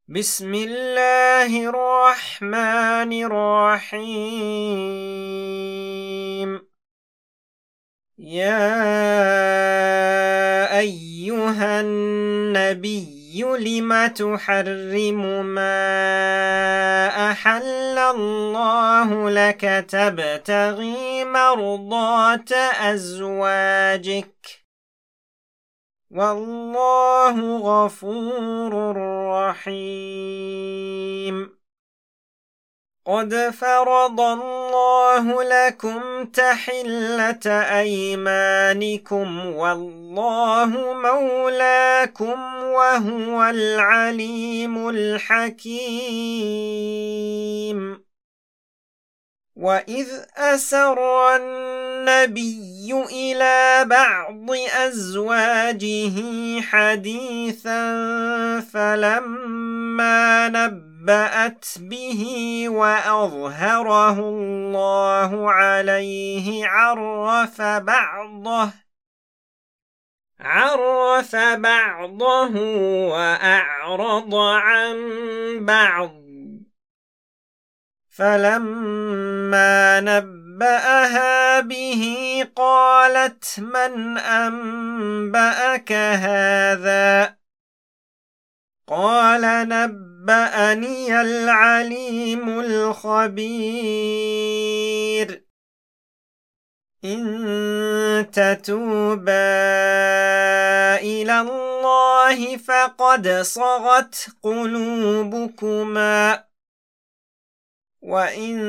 بسم الله الرحمن الرحيم. يا أيها النبي لم تحرم ما أحل الله لك تبتغي مرضات أزواجك والله غفور رحيم. قد فرض الله لكم تحلة أيمانكم والله مولاكم وهو العليم الحكيم. وإذ أسر النبي إلى بعض أزواجه حديثا فلما نبأت به وأظهره الله عليه عرف بعضه وأعرض عن بعض. فلما نبأها به قالت من أنبأك هذا؟ قال نبأني العليم الخبير. إن تتوبا إلى الله فقد صغت قلوبكما وإن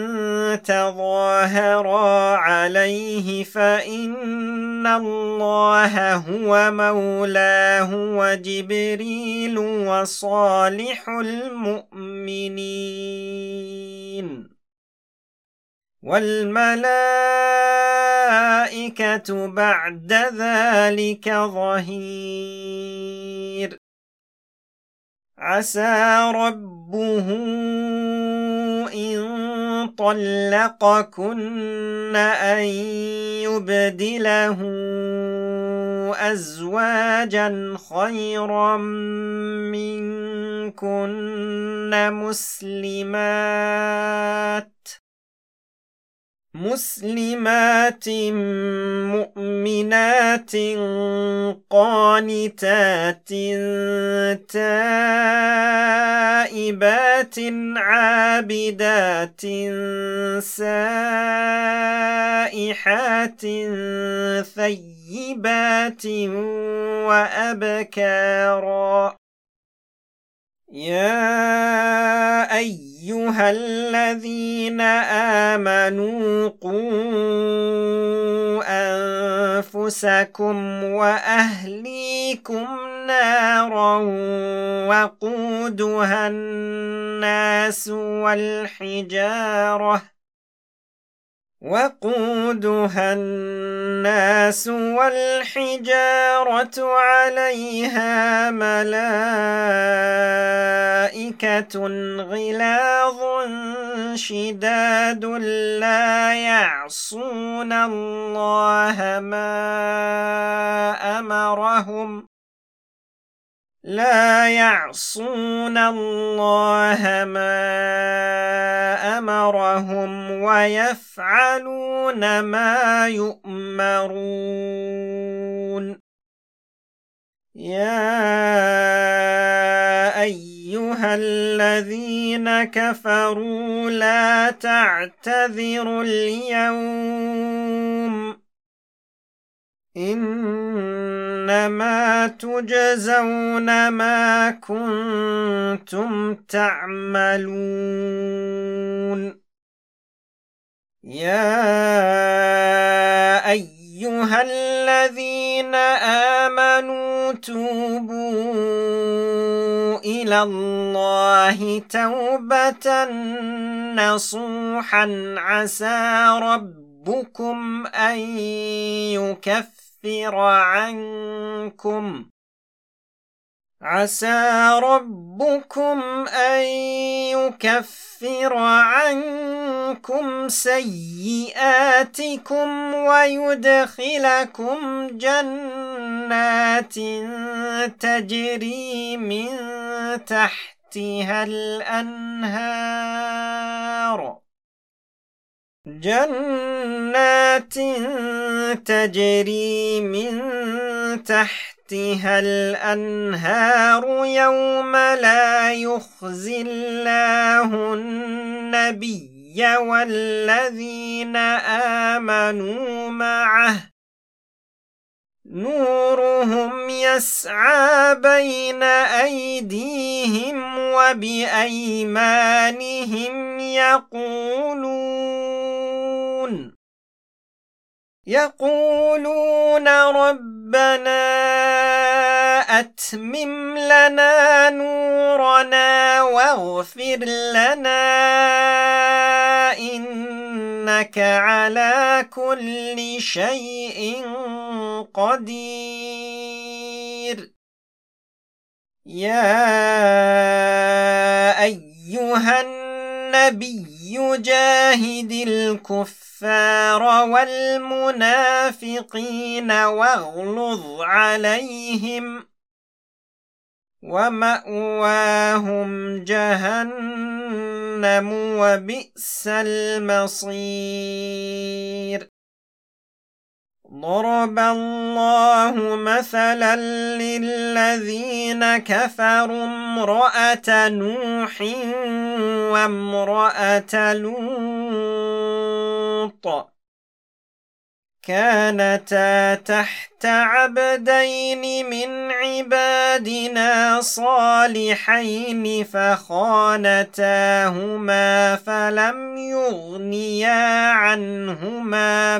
تظاهرا عليه فإن الله هو مولاه وجبريل وصالح المؤمنين والملائكة بعد ذلك ظهير. عسى ربه إن طلقكن أن يبدله أزواجا خيرا منكن مسلمات مؤمنات قانتات تائبات عابدات سائحات ثيبات وأبكارا. يا أيها الذين آمنوا قوا أنفسكم وأهليكم نارا وقودها الناس والحجارة عليها ملائكة غلاظ شداد لا يعصون الله ما أمرهم ويفعلون ما يؤمرون. يا أيها الذين كفروا لا تعتذروا اليوم إنما تجزون ما كنتم تعملون. يا أيها الذين آمنوا توبوا إلى الله توبة نصوحا عسى ربكم أن يكفر عنكم سيئاتكم ويدخلكم جنات تجري من تحتها تحتها الأنهار جنات تجري من تحتها الأنهار يوم لا يخزي الله النبي والذين آمنوا معه نورهم يسعى بين أيديهم وبأيمانهم يقولون ربنا أتمم لنا نورنا واغفر لنا إنك على كل شيء قدير يا أيها النبي جاهد الكفار والمنافقين واغلظ عليهم ومأواهم جهنم وبئس المصير ضرب الله مثلا للذين كفروا امرأة نوح وامرأة لوط كانتا تحت عبدين من عبادنا صالحين فخانتاهما فلم يغنيا عنهما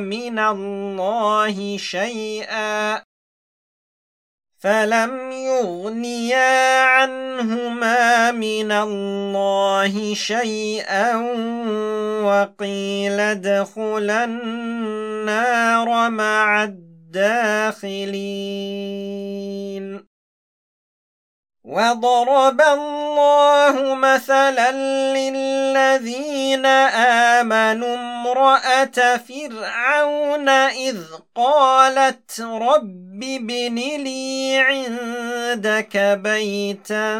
من الله شيئا وقيل ادخلا النار مع الداخلين وضرب الله مثلا للذين آمنوا امرأة فرعون إذ قالت رب ابن لي عندك بيتا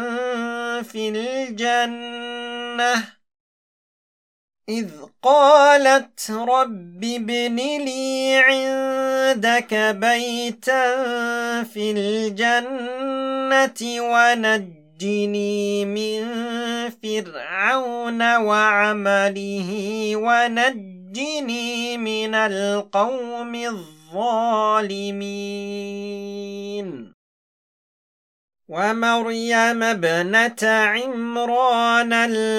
في الجنة ونجني من فرعون وعمله ونجني من القوم الظالمين ومريم ابنة عمران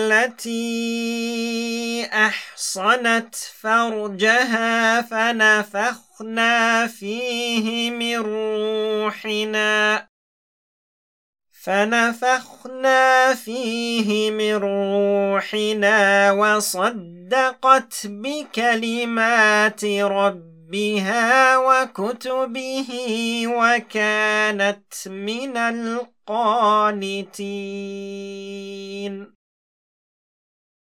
التي أحصنت فرجها فنفخنا فيه من روحنا وصدقت بكلمات ربها وكتبه وكانت من القانتين